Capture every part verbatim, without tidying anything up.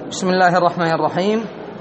بسم الله الرحمن الرحيم.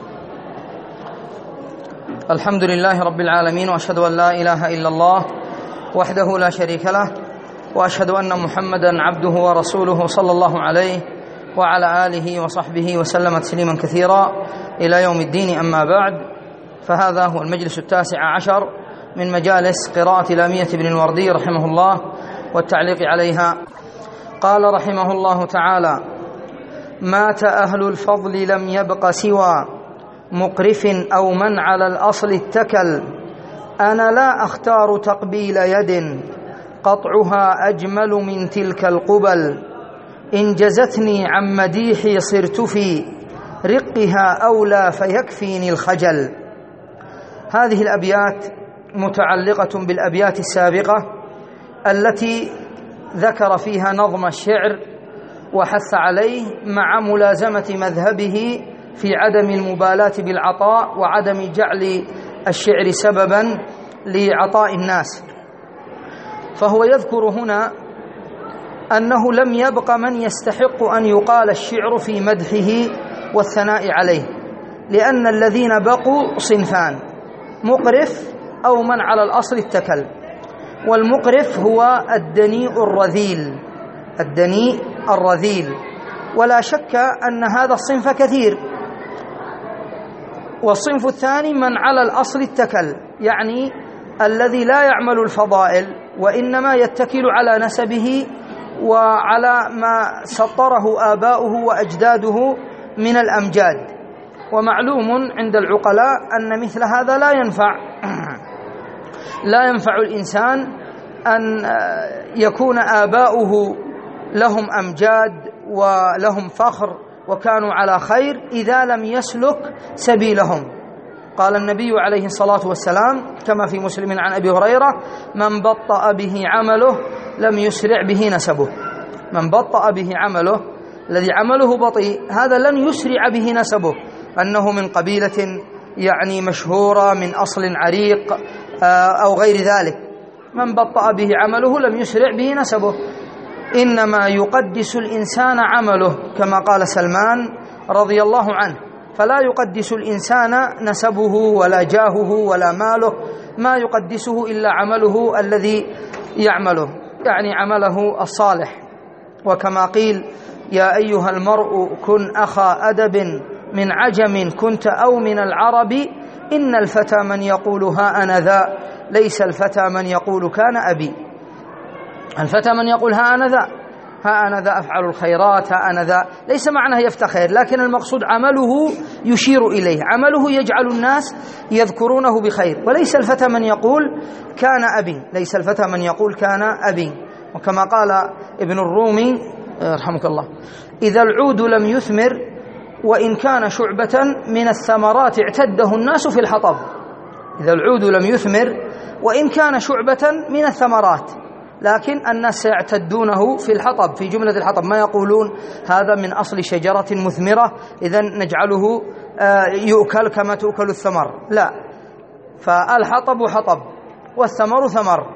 الحمد لله رب العالمين، وأشهد أن لا إله إلا الله وحده لا شريك له، وأشهد أن محمدا عبده ورسوله صلى الله عليه وعلى آله وصحبه وسلم تسليما كثيرا إلى يوم الدين. أما بعد، فهذا هو المجلس التاسع عشر من مجالس قراءة لامية بن الوردي رحمه الله والتعليق عليها. قال رحمه الله تعالى: مات أهل الفضل لم يبق سوى مقرف أو من على الأصل اتكل. أنا لا أختار تقبيل يد قطعها أجمل من تلك القبل. إن جزتني عن مديحي صرت في رقها أولى فيكفيني الخجل. هذه الأبيات متعلقة بالأبيات السابقة التي ذكر فيها نظم الشعر وحث عليه مع ملازمة مذهبه في عدم المبالاة بالعطاء وعدم جعل الشعر سببا لعطاء الناس. فهو يذكر هنا أنه لم يبق من يستحق أن يقال الشعر في مدحه والثناء عليه، لأن الذين بقوا صنفان: مقرف أو من على الأصل اتكل. والمقرف هو الدنيء الرذيل، الدنيء الرذيل، ولا شك أن هذا الصنف كثير. والصنف الثاني من على الأصل اتكل، يعني الذي لا يعمل الفضائل وإنما يتكل على نسبه وعلى ما سطره آباؤه وأجداده من الأمجاد. ومعلوم عند العقلاء أن مثل هذا لا ينفع لا ينفع الإنسان أن يكون آباؤه لهم أمجاد ولهم فخر وكانوا على خير إذا لم يسلك سبيلهم. قال النبي عليه الصلاة والسلام كما في مسلم عن أبي هريرة: من بطأ به عمله لم يسرع به نسبه. من بطأ به عمله، الذي عمله بطيء، هذا لن يسرع به نسبه، أنه من قبيلة يعني مشهورة من أصل عريق أو غير ذلك. من بطأ به عمله لم يسرع به نسبه. إنما يقدس الإنسان عمله كما قال سلمان رضي الله عنه، فلا يقدس الإنسان نسبه ولا جاهه ولا ماله، ما يقدسه إلا عمله الذي يعمله، يعني عمله الصالح. وكما قيل: يا أيها المرء كن أخا أدب من عجم كنت أو من العرب، إن الفتى من يقول ها أنا ذا ليس الفتى من يقول كان أبي. الفتى من يقول ها أنا ذا، ها أنا ذا أفعل الخيرات، ها أنا ذا، ليس معناه يفتخر، لكن المقصود عمله يشير إليه، عمله يجعل الناس يذكرونه بخير. وليس الفتى من يقول كان أبي، ليس الفتى من يقول كان أبي. وكما قال ابن الرومي رحمك الله: إذا العود لم يثمر وإن كان شعبة من الثمرات اعتده الناس في الحطب. إذا العود لم يثمر وإن كان شعبة من الثمرات، لكن الناس سيعتدونه في الحطب، في جملة الحطب، ما يقولون هذا من أصل شجرة مثمرة إذن نجعله يؤكل كما تؤكل الثمر، لا، فالحطب حطب والثمر ثمر.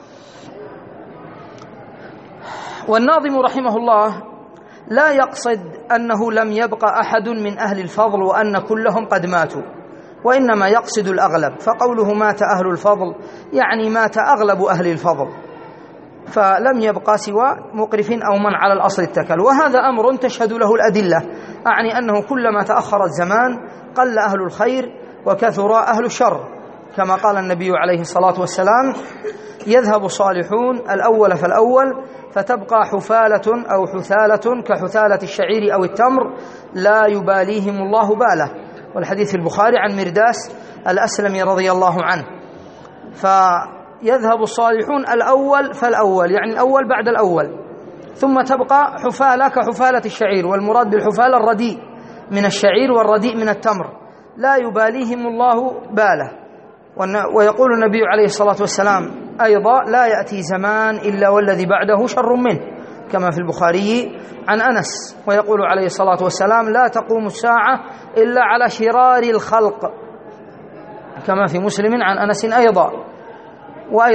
والناظم رحمه الله لا يقصد أنه لم يبقى أحد من أهل الفضل وأن كلهم قد ماتوا، وإنما يقصد الأغلب. فقوله مات أهل الفضل يعني مات أغلب أهل الفضل، فلم يبقى سوى مقرف أو من على الأصل اتكل. وهذا أمر تشهد له الأدلة، أعني أنه كلما تأخر الزمان قل أهل الخير وكثر أهل الشر، كما قال النبي عليه الصلاة والسلام: يذهب الصالحون الأول فالأول فتبقى حفالة أو حثالة كحثالة الشعير أو التمر لا يباليهم الله باله. والحديث في البخاري عن مرداس الأسلمي رضي الله عنه. فيذهب الصالحون الأول فالأول، يعني الأول بعد الأول، ثم تبقى حفالة كحفالة الشعير، والمراد بالحفالة الرديء من الشعير والرديء من التمر، لا يباليهم الله باله. ويقول النبي عليه الصلاة والسلام أيضا: لا يأتي زمان إلا والذي بعده شر منه، كما في البخاري عن أنس. ويقول عليه الصلاة والسلام: لا تقوم الساعة إلا على شرار الخلق، كما في مسلم عن أنس أيضا. وأيضا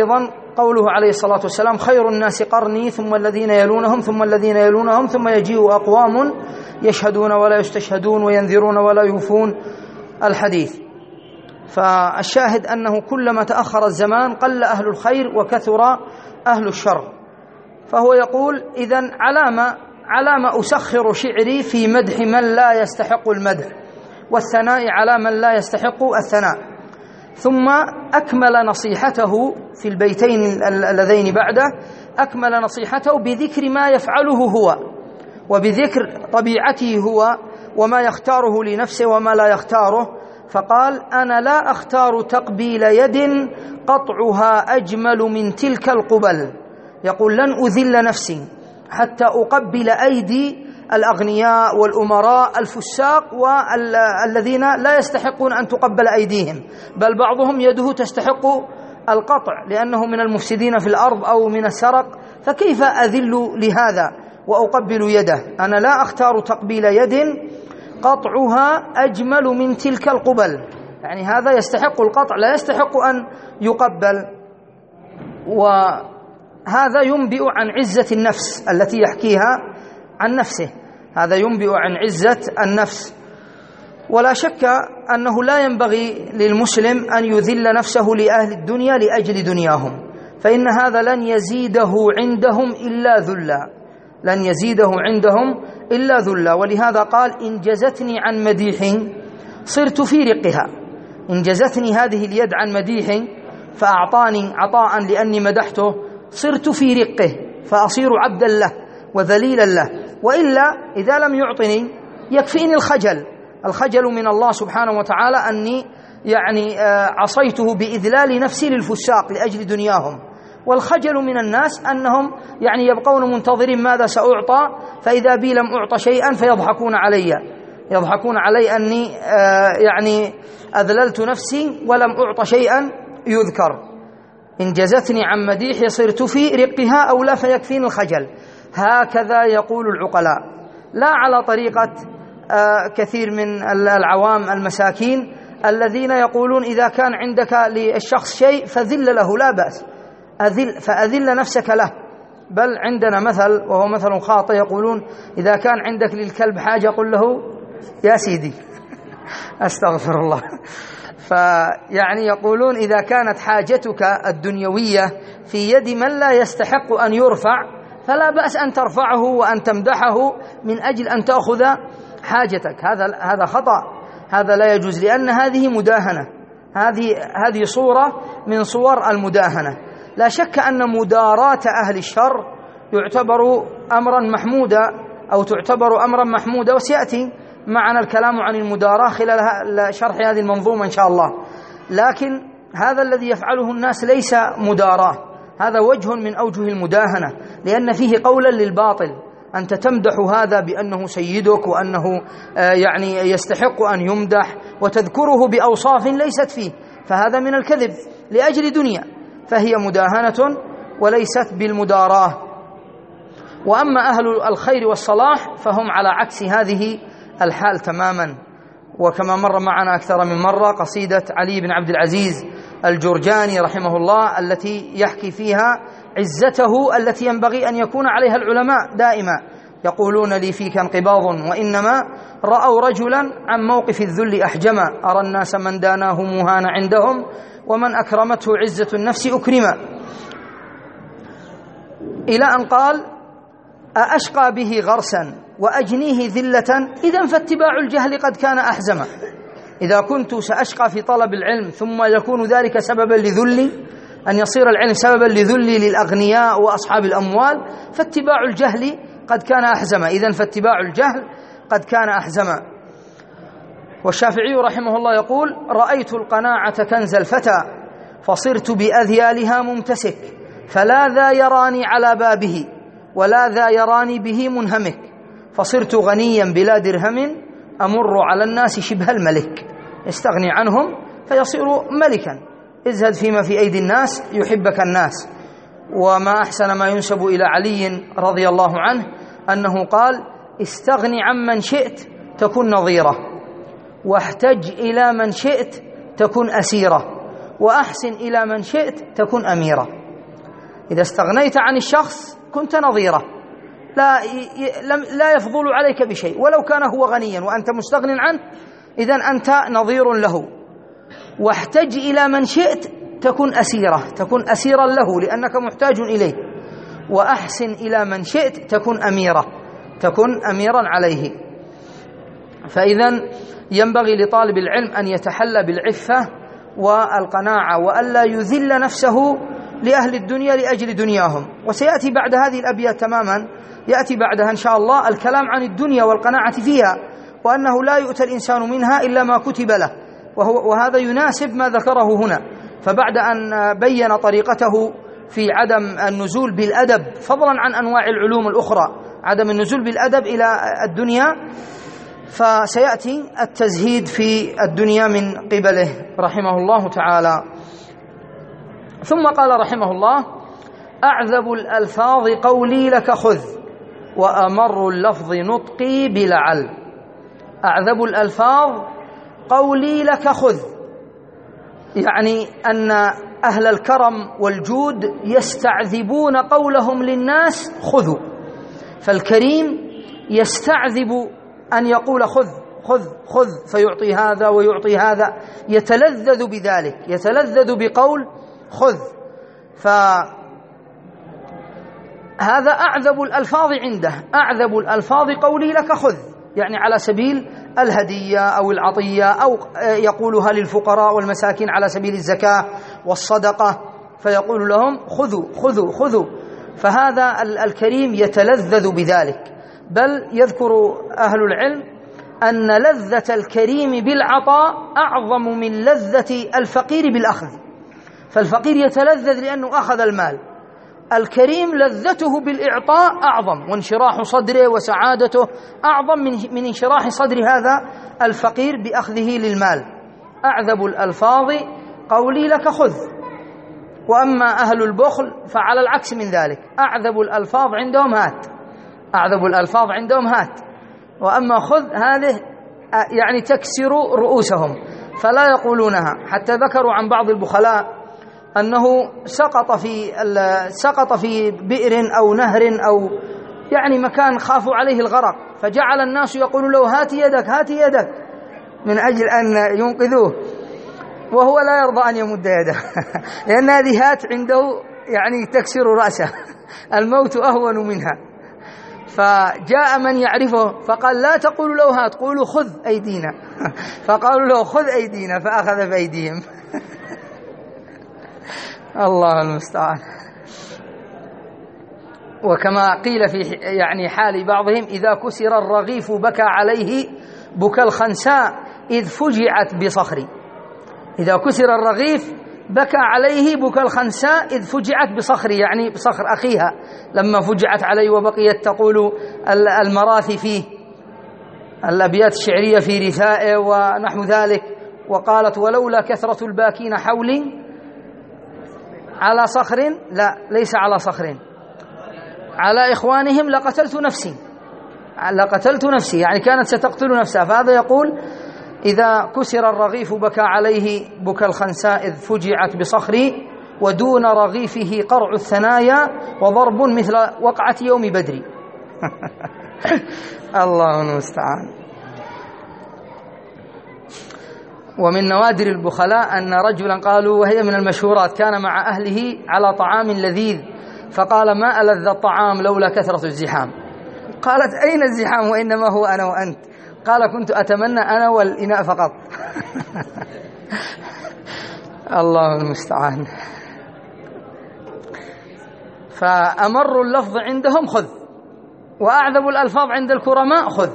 قوله عليه الصلاة والسلام: خير الناس قرني ثم الذين يلونهم ثم الذين يلونهم ثم يجيء أقوام يشهدون ولا يستشهدون وينذرون ولا يوفون، الحديث. فالشاهد أنه كلما تأخر الزمان قل أهل الخير وكثر أهل الشر. فهو يقول: إذن علامة علامة أسخر شعري في مدح من لا يستحق المدح والثناء على من لا يستحق الثناء. ثم أكمل نصيحته في البيتين اللذين بعده، أكمل نصيحته بذكر ما يفعله هو وبذكر طبيعته هو وما يختاره لنفسه وما لا يختاره. فقال: أنا لا أختار تقبيل يد قطعها أجمل من تلك القبل. يقول: لن أذل نفسي حتى أقبل أيدي الأغنياء والأمراء الفساق والذين لا يستحقون أن تقبل أيديهم، بل بعضهم يده تستحق القطع لأنه من المفسدين في الأرض أو من السرق، فكيف أذل لهذا وأقبل يده؟ أنا لا أختار تقبيل يد قطعها أجمل من تلك القبل، يعني هذا يستحق القطع لا يستحق أن يقبل. وهذا ينبئ عن عزة النفس التي يحكيها عن نفسه، هذا ينبئ عن عزة النفس. ولا شك أنه لا ينبغي للمسلم أن يذل نفسه لأهل الدنيا لأجل دنياهم، فإن هذا لن يزيده عندهم إلا ذلا، لن يزيده عندهم إلا ذلا. ولهذا قال: إن جزتني عن مديح صرت في رقها. إن جزتني هذه اليد عن مديح فأعطاني عطاء لأني مدحته، صرت في رقه فأصير عبدا له وذليلا له. وإلا إذا لم يعطني يكفيني الخجل، الخجل من الله سبحانه وتعالى أني يعني عصيته بإذلال نفسي للفساق لأجل دنياهم. والخجل من الناس أنهم يعني يبقون منتظرين ماذا سأعطى، فإذا بي لم أعطى شيئا فيضحكون علي، يضحكون علي أني يعني أذللت نفسي ولم أعطى شيئا يذكر. إن جزتني عن مديح صرت في رقها أو لا فيكفيني الخجل. هكذا يقول العقلاء، لا على طريقة كثير من العوام المساكين الذين يقولون إذا كان عندك للشخص شيء فذل له، لا بأس، أذل فأذل نفسك له. بل عندنا مثل وهو مثل خاطئ، يقولون إذا كان عندك للكلب حاجة قل له يا سيدي أستغفر الله. فيعني يقولون إذا كانت حاجتك الدنيوية في يد من لا يستحق أن يرفع فلا بأس أن ترفعه وأن تمدحه من أجل أن تأخذ حاجتك. هذا هذا خطأ، هذا لا يجوز، لأن هذه مداهنة، هذه هذه صورة من صور المداهنة. لا شك أن مداراة أهل الشر يعتبر أمرا محمودا أو تعتبر أمرا محمودا، وسيأتي معنا الكلام عن المداراة خلال شرح هذه المنظومة إن شاء الله. لكن هذا الذي يفعله الناس ليس مداراة، هذا وجه من أوجه المداهنة، لأن فيه قولا للباطل. أنت تمدح هذا بأنه سيدك وأنه يعني يستحق أن يمدح وتذكره بأوصاف ليست فيه، فهذا من الكذب لأجل دنيا، فهي مداهنة وليست بالمداراة. وأما أهل الخير والصلاح فهم على عكس هذه الحال تماما. وكما مر معنا أكثر من مرة قصيدة علي بن عبد العزيز الجرجاني رحمه الله التي يحكي فيها عزته التي ينبغي أن يكون عليها العلماء دائما. يقولون لي فيك انقباض وإنما رأوا رجلا عن موقف الذل أحجما، أرى الناس من داناه مهان عندهم ومن أكرمته عزة النفس أكرما، إلى أن قال: أأشقى به غرسا وأجنيه ذلة إذا فاتباع الجهل قد كان أحزما. إذا كنت سأشقى في طلب العلم ثم يكون ذلك سببا لذلي، أن يصير العلم سببا لذلي للأغنياء وأصحاب الأموال، فاتباع الجهل قد كان أحزما، إذن فاتباع الجهل قد كان أحزما. والشافعي رحمه الله يقول: رأيت القناعة كنز الفتى فصرت بأذيالها ممتسك، فلا ذا يراني على بابه ولا ذا يراني به منهمك، فصرت غنيا بلا درهم أمر على الناس شبه الملك. استغني عنهم فيصير ملكا، ازهد فيما في أيدي الناس يحبك الناس. وما أحسن ما ينسب إلى علي رضي الله عنه أنه قال: استغني عمن شئت تكن نظيرة، واحتج إلى من شئت تكن أسيرة، وأحسن إلى من شئت تكن أميرة. إذا استغنيت عن الشخص كنت نظيره، لا لا يفضل عليك بشيء، ولو كان هو غنيا وأنت مستغن عنه إذن أنت نظير له. واحتج إلى من شئت تكن أسيرة، تكن أسيرا له لأنك محتاج إليه. وأحسن إلى من شئت تكن أميرة، تكن أميرا عليه. فإذن ينبغي لطالب العلم أن يتحلى بالعفة والقناعة، وألا يذل نفسه لأهل الدنيا لأجل دنياهم. وسيأتي بعد هذه الأبيات تماما، يأتي بعدها إن شاء الله الكلام عن الدنيا والقناعة فيها، وأنه لا يؤتى الإنسان منها إلا ما كتب له، وهو وهذا يناسب ما ذكره هنا. فبعد أن بين طريقته في عدم النزول بالأدب فضلا عن أنواع العلوم الأخرى، عدم النزول بالأدب إلى الدنيا، فسيأتي التزهيد في الدنيا من قبله رحمه الله تعالى. ثم قال رحمه الله: أعذب الألفاظ قولي لك خذ، وأمر اللفظ نطقي بلعل. أعذب الألفاظ قولي لك خذ، يعني أن أهل الكرم والجود يستعذبون قولهم للناس خذوا، فالكريم يستعذب أن يقول خذ خذ خذ، فيعطي هذا ويعطي هذا، يتلذذ بذلك، يتلذذ بقول خذ. فهذا أعذب الألفاظ عنده، أعذب الألفاظ قولي لك خذ، يعني على سبيل الهدية أو العطية، أو يقولها للفقراء والمساكين على سبيل الزكاة والصدقة، فيقول لهم خذوا خذوا خذوا. فهذا الكريم يتلذذ بذلك. بل يذكر أهل العلم أن لذة الكريم بالعطاء أعظم من لذة الفقير بالأخذ. فالفقير يتلذذ لأنه أخذ المال، الكريم لذته بالإعطاء أعظم، وانشراح صدره وسعادته أعظم من من انشراح صدر هذا الفقير بأخذه للمال. أعذب الألفاظ قولي لك خذ. وأما أهل البخل فعلى العكس من ذلك، أعذب الألفاظ عندهم هات، أعذب الألفاظ عندهم هات، وأما خذ هذه يعني تكسر رؤوسهم فلا يقولونها. حتى ذكروا عن بعض البخلاء أنه سقط في سقط في بئر أو نهر أو يعني مكان خافوا عليه الغرق، فجعل الناس يقولون له هات يدك هات يدك من أجل أن ينقذوه، وهو لا يرضى أن يمد يده لأن هذه هات عنده يعني تكسر رأسه، الموت أهون منها. فجاء من يعرفه فقال لا تقولوا له هات، قولوا خذ أيدينا فقالوا له خذ أيدينا فأخذ بأيديهم الله المستعان. وكما قيل في يعني حال بعضهم: إذا كسر الرغيف بكى عليه بكى الخنساء إذ فجعت بصخري. إذا كسر الرغيف بكى عليه بكى الخنساء إذ فجعت بصخري، يعني بصخر أخيها لما فجعت عليه وبقيت تقول المراثي فيه، الأبيات الشعرية في رثائه ونحو ذلك. وقالت: ولولا كثرة الباكين حولي على صخر، لا ليس على صخر، على إخوانهم لقتلت نفسي، لقتلت نفسي، يعني كانت ستقتل نفسها. فهذا يقول: إذا كسر الرغيف بكى عليه بكى الخنساء إذ فجعت بصخري، ودون رغيفه قرع الثنايا وضرب مثل وقعة يوم بدر الله المستعان. ومن نوادر البخلاء أن رجلا قالوا، وهي من المشهورات، كان مع أهله على طعام لذيذ فقال: ما ألذ الطعام لولا كثرة الزحام. قالت: أين الزحام وإنما هو أنا وأنت؟ قال: كنت أتمنى أنا والإناء فقط الله المستعان. فأمر اللفظ عندهم خذ، وأعذب الألفاظ عند الكرماء خذ.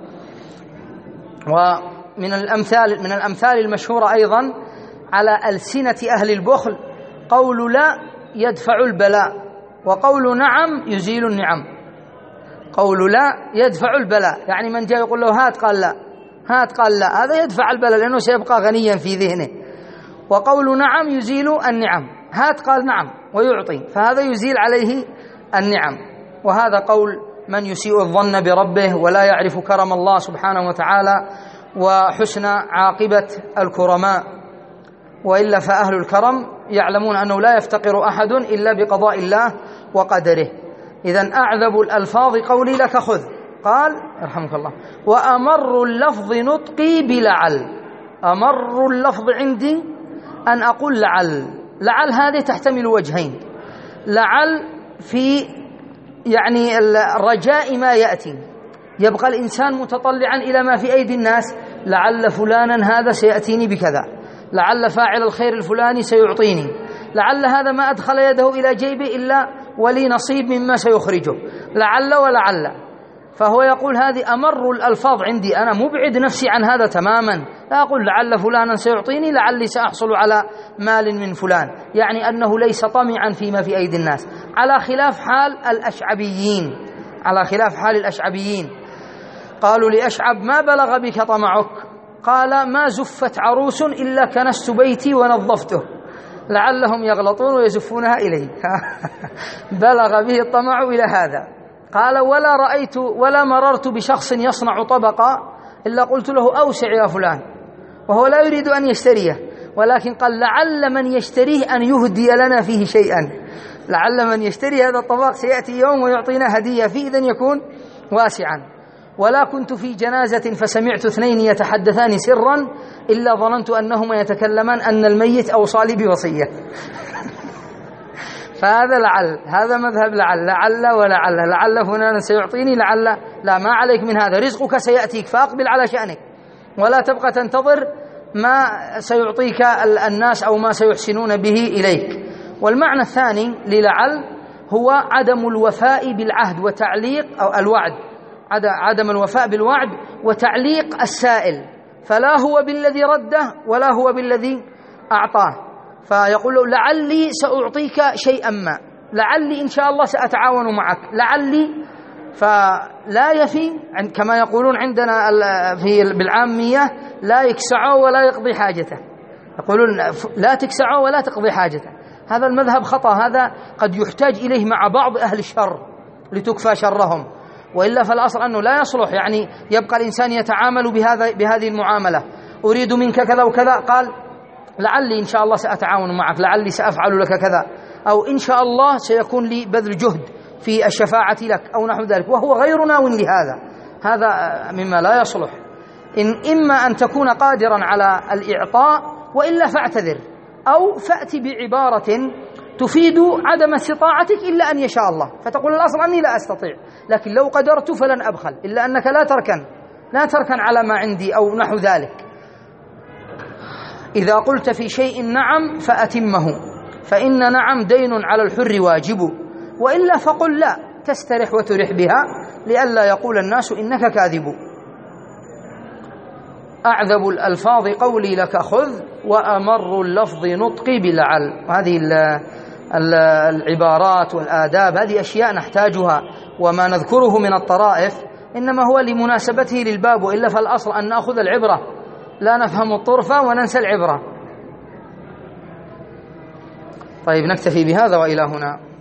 ومن الأمثال من الأمثال المشهورة أيضا على ألسنة أهل البخل: قول لا يدفع البلاء، وقول نعم يزيل النعم. قول لا يدفع البلاء، يعني من جاء يقول له هات قال لا، هات قال لا، هذا يدفع البلاء لأنه سيبقى غنيا في ذهنه. وقول نعم يزيل النعم، هات قال نعم ويعطي، فهذا يزيل عليه النعم. وهذا قول من يسيء الظن بربه ولا يعرف كرم الله سبحانه وتعالى وحسن عاقبة الكرماء. وإلا فأهل الكرم يعلمون أنه لا يفتقر أحد إلا بقضاء الله وقدره. إذن أعذب الألفاظ قولي لك خذ. قال يرحمك الله: وأمر اللفظ نطقي بلعل. أمر اللفظ عندي أن أقول لعل. لعل هذه تحتمل وجهين: لعل في يعني رجاء ما يأتي، يبقى الإنسان متطلعا إلى ما في أيدي الناس، لعل فلانا هذا سيأتيني بكذا، لعل فاعل الخير الفلاني سيعطيني، لعل هذا ما أدخل يده إلى جيبه إلا ولي نصيب مما سيخرجه، لعل ولعل. فهو يقول هذه أمر الألفاظ عندي، أنا مبعد نفسي عن هذا تماما، لا أقول لعل فلانا سيعطيني، لعلي سأحصل على مال من فلان، يعني أنه ليس طمعا فيما في أيدي الناس، على خلاف حال الأشعبيين. على خلاف حال الأشعبيين قالوا لأشعب: ما بلغ بك طمعك؟ قال: ما زفت عروس إلا كنست بيتي ونظفته. لعلهم يغلطون ويزفونها إليه. بلغ به الطمع إلى هذا. قال: ولا رأيت ولا مررت بشخص يصنع طبقا إلا قلت له: أوسع يا فلان، وهو لا يريد أن يشتريه، ولكن قال: لعل من يشتريه أن يهدي لنا فيه شيئا، لعل من يشتري هذا الطبق سيأتي يوم ويعطينا هدية فيه، إذن يكون واسعا. ولا كنت في جنازة فسمعت اثنين يتحدثان سرا إلا ظننت أنهما يتكلمان أن الميت أوصى لي بوصية. فهذا لعل، هذا مذهب لعل، لعل ولعل، لعل فلان سيعطيني، لعل لا، ما عليك من هذا، رزقك سيأتيك فأقبل على شأنك، ولا تبقى تنتظر ما سيعطيك الناس أو ما سيحسنون به إليك. والمعنى الثاني للعل هو عدم الوفاء بالعهد وتعليق أو الوعد، عدم الوفاء بالوعد وتعليق السائل، فلا هو بالذي رده ولا هو بالذي أعطاه. فيقول له: لعلي سأعطيك شيئا ما، لعلي إن شاء الله سأتعاون معك، لعلي. فلا يفي كما يقولون عندنا في بالعامية: لا يكسعه ولا يقضي حاجته. يقولون لا تكسعه ولا تقضي حاجته. هذا المذهب خطأ، هذا قد يحتاج إليه مع بعض أهل الشر لتكفى شرهم، وإلا فالأصل أنه لا يصلح. يعني يبقى الإنسان يتعامل بهذا بهذه المعاملة: أريد منك كذا وكذا، قال: لعلي إن شاء الله سأتعاون معك، لعلي سأفعل لك كذا، أو إن شاء الله سيكون لي بذل جهد في الشفاعة لك أو نحو ذلك، وهو غير ناو لهذا. هذا مما لا يصلح. إن إما أن تكون قادرا على الإعطاء، وإلا فاعتذر، أو فأتي بعبارة تفيد عدم استطاعتك إلا أن يشاء الله، فتقول الأصل أني لا أستطيع، لكن لو قدرت فلن أبخل، إلا أنك لا تركن لا تركن على ما عندي أو نحو ذلك. إذا قلت في شيء نعم فأتمه، فإن نعم دين على الحر واجب، وإلا فقل لا، تسترح وترح بها لئلا يقول الناس إنك كاذب. أعذب الألفاظ قولي لك خذ، وأمر اللفظ نطقي بلعل. هذه العبارات والآداب هذه أشياء نحتاجها، وما نذكره من الطرائف إنما هو لمناسبته للباب، وإلا فالأصل أن نأخذ العبرة، لا نفهم الطرفة وننسى العبرة. طيب، نكتفي بهذا وإلى هنا.